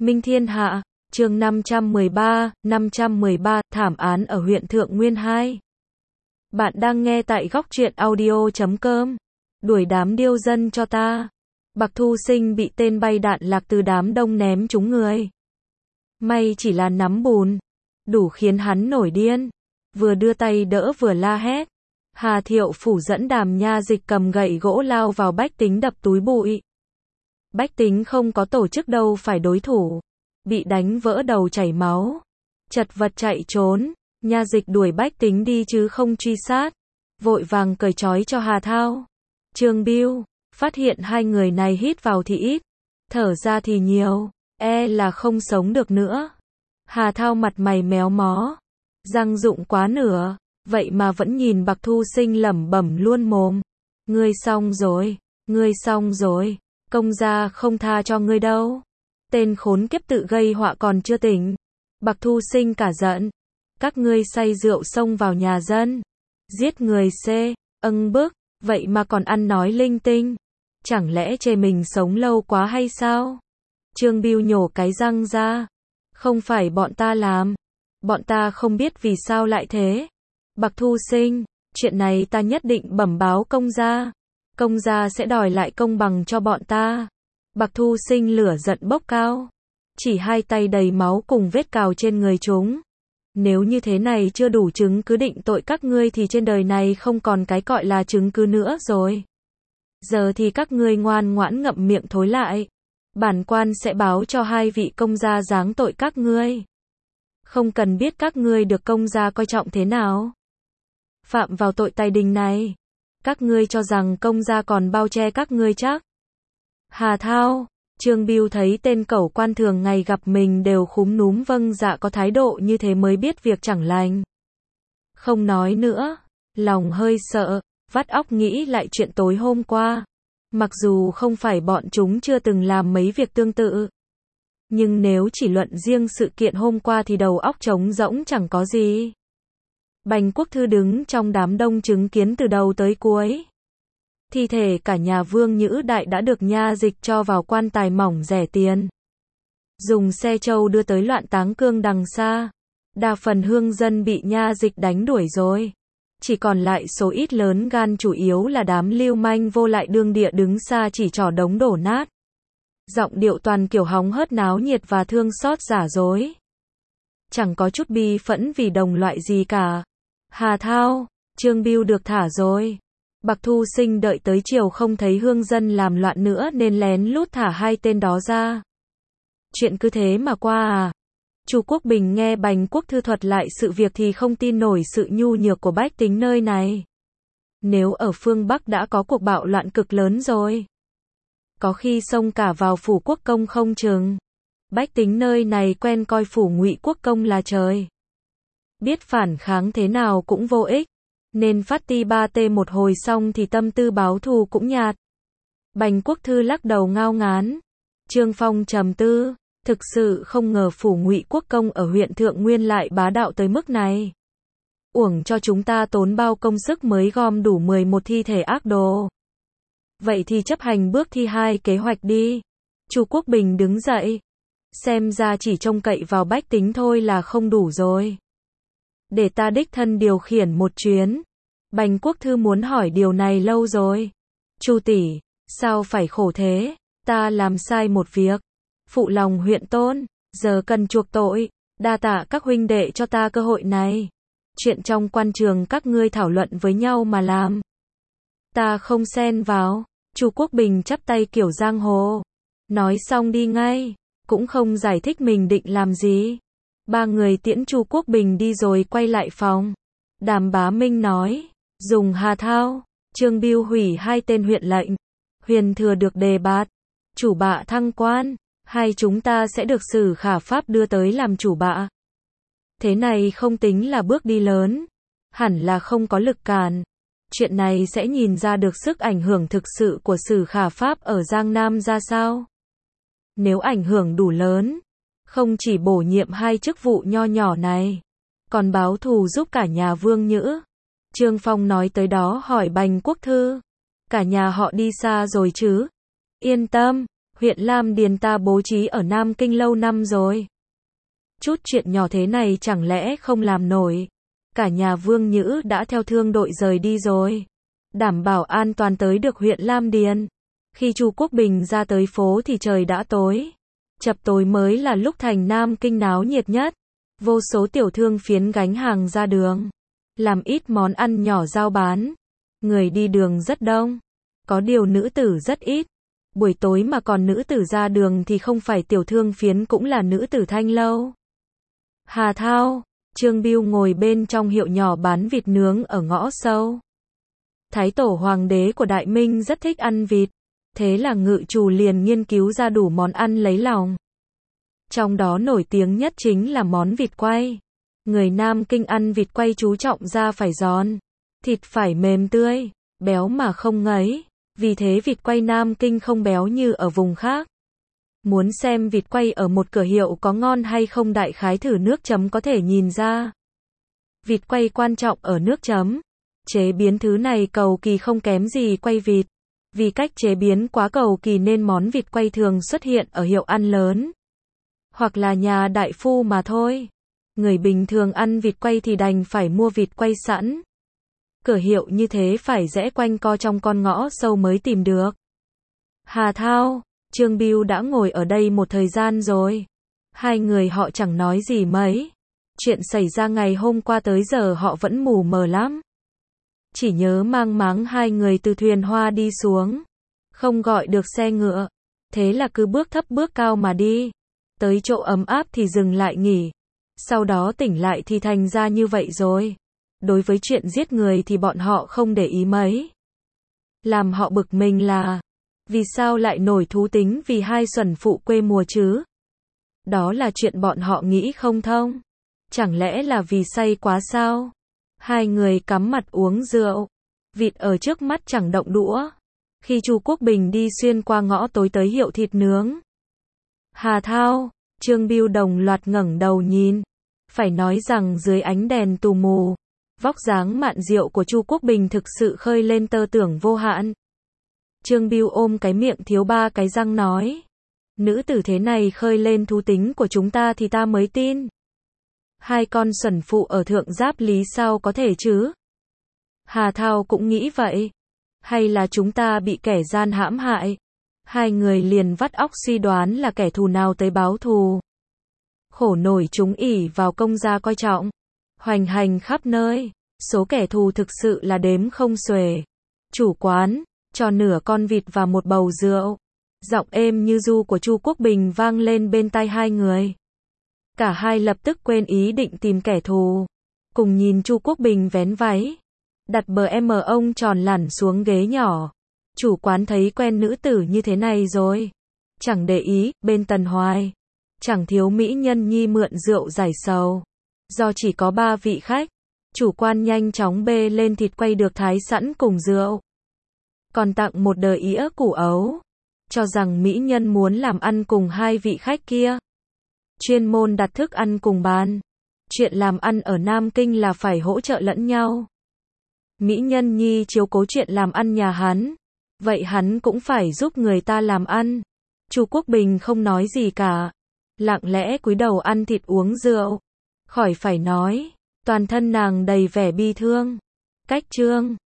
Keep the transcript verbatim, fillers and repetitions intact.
Minh Thiên Hạ, chương năm trăm mười ba, năm trăm mười ba, thảm án ở huyện Thượng Nguyên hai. Bạn đang nghe tại góc truyện audio chấm com. Đuổi đám điêu dân cho ta. Bạc Thu Sinh bị tên bay đạn lạc từ đám đông ném trúng người. May chỉ là nắm bùn, đủ khiến hắn nổi điên. Vừa đưa tay đỡ vừa la hét. Hà Thiệu Phủ dẫn Đàm Nha Dịch cầm gậy gỗ lao vào Bách Tính đập túi bụi. Bách Tính không có tổ chức đâu phải đối thủ. Bị đánh vỡ đầu chảy máu. Chật vật chạy trốn. Nha Dịch đuổi Bách Tính đi chứ không truy sát. Vội vàng cởi trói cho Hà Thao. Trương Biêu phát hiện hai người này hít vào thì ít, thở ra thì nhiều, e là không sống được nữa. Hà Thao mặt mày méo mó, răng rụng quá nửa, vậy mà vẫn nhìn Bạc Thu Sinh lẩm bẩm luôn mồm. Ngươi xong rồi, ngươi xong rồi, công gia không tha cho ngươi đâu. Tên khốn kiếp tự gây họa còn chưa tỉnh. Bạc Thu Sinh cả giận. Các ngươi say rượu xông vào nhà dân, giết người xê, âng bức, vậy mà còn ăn nói linh tinh. Chẳng lẽ chê mình sống lâu quá hay sao? Trương Biêu nhổ cái răng ra. Không phải bọn ta làm. Bọn ta không biết vì sao lại thế. Bạc Thu Sinh, chuyện này ta nhất định bẩm báo công gia. Công gia sẽ đòi lại công bằng cho bọn ta. Bạc Thu Sinh lửa giận bốc cao. Chỉ hai tay đầy máu cùng vết cào trên người chúng. Nếu như thế này chưa đủ chứng cứ định tội các ngươi thì trên đời này không còn cái gọi là chứng cứ nữa rồi. Giờ thì các ngươi ngoan ngoãn ngậm miệng thối lại. Bản quan sẽ báo cho hai vị công gia giáng tội các ngươi. Không cần biết các ngươi được công gia coi trọng thế nào. Phạm vào tội tài đình này. Các ngươi cho rằng công gia còn bao che các ngươi chắc. Hà Thao, Trương Biêu thấy tên cẩu quan thường ngày gặp mình đều khúm núm vâng dạ có thái độ như thế mới biết việc chẳng lành. Không nói nữa, lòng hơi sợ, vắt óc nghĩ lại chuyện tối hôm qua. Mặc dù không phải bọn chúng chưa từng làm mấy việc tương tự. Nhưng nếu chỉ luận riêng sự kiện hôm qua thì đầu óc trống rỗng chẳng có gì. Bành Quốc Thư đứng trong đám đông chứng kiến từ đầu tới cuối. Thi thể cả nhà Vương Nhữ Đại đã được Nha Dịch cho vào quan tài mỏng rẻ tiền. Dùng xe trâu đưa tới loạn táng cương đằng xa. Đa phần hương dân bị Nha Dịch đánh đuổi rồi. Chỉ còn lại số ít lớn gan chủ yếu là đám lưu manh vô lại đương địa đứng xa chỉ trỏ đống đổ nát. Giọng điệu toàn kiểu hóng hớt náo nhiệt và thương xót giả dối. Chẳng có chút bi phẫn vì đồng loại gì cả. Hà Thao, Trương Biêu được thả rồi. Bạc Thu Sinh đợi tới chiều không thấy hương dân làm loạn nữa nên lén lút thả hai tên đó ra. Chuyện cứ thế mà qua à. Chu Quốc Bình nghe Bành Quốc Thư thuật lại sự việc thì không tin nổi sự nhu nhược của bách tính nơi này. Nếu ở phương Bắc đã có cuộc bạo loạn cực lớn rồi. Có khi xông cả vào phủ quốc công không chừng. Bách tính nơi này quen coi phủ Ngụy quốc công là trời. Biết phản kháng thế nào cũng vô ích. Nên phát ti ba tê một hồi xong thì tâm tư báo thù cũng nhạt. Bành Quốc Thư lắc đầu ngao ngán. Trương Phong trầm tư. Thực sự không ngờ phủ Ngụy quốc công ở huyện Thượng Nguyên lại bá đạo tới mức này. Uổng cho chúng ta tốn bao công sức mới gom đủ mười một thi thể ác đồ. Vậy thì chấp hành bước thi hai kế hoạch đi. Chu Quốc Bình đứng dậy. Xem ra chỉ trông cậy vào bách tính thôi là không đủ rồi. Để ta đích thân điều khiển một chuyến. Bành Quốc Thư muốn hỏi điều này lâu rồi. Chu tỷ, sao phải khổ thế? Ta làm sai một việc. Phụ lòng huyện tôn, giờ cần chuộc tội. Đa tạ các huynh đệ cho ta cơ hội này. Chuyện trong quan trường các ngươi thảo luận với nhau mà làm. Ta không xen vào. Chu Quốc Bình chắp tay kiểu giang hồ. Nói xong đi ngay. Cũng không giải thích mình định làm gì. Ba người tiễn Chu Quốc Bình đi rồi quay lại phòng. Đàm Bá Minh nói. Dùng Hà Thao, Trương Biêu hủy hai tên huyện lệnh. Huyền thừa được đề bạt. Chủ bạ thăng quan. Hai chúng ta sẽ được Sử Khả Pháp đưa tới làm chủ bạ. Thế này không tính là bước đi lớn. Hẳn là không có lực cản. Chuyện này sẽ nhìn ra được sức ảnh hưởng thực sự của Sử Khả Pháp ở Giang Nam ra sao. Nếu ảnh hưởng đủ lớn. Không chỉ bổ nhiệm hai chức vụ nho nhỏ này. Còn báo thù giúp cả nhà Vương Nhữ. Trương Phong nói tới đó hỏi Bành Quốc Thư. Cả nhà họ đi xa rồi chứ? Yên tâm. Huyện Lam Điền ta bố trí ở Nam Kinh lâu năm rồi. Chút chuyện nhỏ thế này chẳng lẽ không làm nổi. Cả nhà Vương Nhữ đã theo thương đội rời đi rồi. Đảm bảo an toàn tới được huyện Lam Điền. Khi Chu Quốc Bình ra tới phố thì trời đã tối. Chập tối mới là lúc thành Nam Kinh náo nhiệt nhất. Vô số tiểu thương phiến gánh hàng ra đường. Làm ít món ăn nhỏ giao bán. Người đi đường rất đông. Có điều nữ tử rất ít. Buổi tối mà còn nữ tử ra đường thì không phải tiểu thương phiến cũng là nữ tử thanh lâu. Hà Thao, Trương Bưu ngồi bên trong hiệu nhỏ bán vịt nướng ở ngõ sâu. Thái tổ hoàng đế của Đại Minh rất thích ăn vịt. Thế là ngự chủ liền nghiên cứu ra đủ món ăn lấy lòng. Trong đó nổi tiếng nhất chính là món vịt quay. Người Nam Kinh ăn vịt quay chú trọng da phải giòn, thịt phải mềm tươi, béo mà không ngấy. Vì thế vịt quay Nam Kinh không béo như ở vùng khác. Muốn xem vịt quay ở một cửa hiệu có ngon hay không đại khái thử nước chấm có thể nhìn ra. Vịt quay quan trọng ở nước chấm. Chế biến thứ này cầu kỳ không kém gì quay vịt. Vì cách chế biến quá cầu kỳ nên món vịt quay thường xuất hiện ở hiệu ăn lớn. Hoặc là nhà đại phu mà thôi. Người bình thường ăn vịt quay thì đành phải mua vịt quay sẵn. Cửa hiệu như thế phải rẽ quanh co trong con ngõ sâu mới tìm được. Hà Thao, Trương Bưu đã ngồi ở đây một thời gian rồi. Hai người họ chẳng nói gì mấy. Chuyện xảy ra ngày hôm qua tới giờ họ vẫn mù mờ lắm. Chỉ nhớ mang máng hai người từ thuyền hoa đi xuống. Không gọi được xe ngựa. Thế là cứ bước thấp bước cao mà đi. Tới chỗ ấm áp thì dừng lại nghỉ. Sau đó tỉnh lại thì thành ra như vậy rồi. Đối với chuyện giết người thì bọn họ không để ý mấy. Làm họ bực mình là, vì sao lại nổi thú tính vì hai xuẩn phụ quê mùa chứ? Đó là chuyện bọn họ nghĩ không thông. Chẳng lẽ là vì say quá sao? Hai người cắm mặt uống rượu. Vịt ở trước mắt chẳng động đũa. Khi Chu Quốc Bình đi xuyên qua ngõ tối tới hiệu thịt nướng. Hà Thao, Trương Bưu đồng loạt ngẩng đầu nhìn. Phải nói rằng dưới ánh đèn tù mù, vóc dáng mạn diệu của Chu Quốc Bình thực sự khơi lên tơ tưởng vô hạn. Trương Bưu ôm cái miệng thiếu ba cái răng nói. Nữ tử thế này khơi lên thú tính của chúng ta thì ta mới tin. Hai con xuẩn phụ ở thượng giáp lý sao có thể chứ? Hà Thao cũng nghĩ vậy. Hay là chúng ta bị kẻ gian hãm hại? Hai người liền vắt óc suy đoán là kẻ thù nào tới báo thù. Khổ nổi chúng ỷ vào công gia coi trọng. Hoành hành khắp nơi. Số kẻ thù thực sự là đếm không xuể. Chủ quán, cho nửa con vịt và một bầu rượu. Giọng êm như ru của Chu Quốc Bình vang lên bên tai hai người. Cả hai lập tức quên ý định tìm kẻ thù. Cùng nhìn Chu Quốc Bình vén váy. Đặt bờ em ông tròn lẳn xuống ghế nhỏ. Chủ quán thấy quen nữ tử như thế này rồi. Chẳng để ý, bên Tần Hoài. Chẳng thiếu mỹ nhân nhi mượn rượu giải sầu. Do chỉ có ba vị khách. Chủ quan nhanh chóng bê lên thịt quay được thái sẵn cùng rượu. Còn tặng một đờ ĩa củ ấu. Cho rằng mỹ nhân muốn làm ăn cùng hai vị khách kia. Chuyên môn đặt thức ăn cùng bàn. Chuyện làm ăn ở Nam Kinh là phải hỗ trợ lẫn nhau. Mỹ nhân nhi chiếu cố chuyện làm ăn nhà hắn. Vậy hắn cũng phải giúp người ta làm ăn. Chu Quốc Bình không nói gì cả. Lặng lẽ cúi đầu ăn thịt uống rượu. Khỏi phải nói. Toàn thân nàng đầy vẻ bi thương. Cách trương.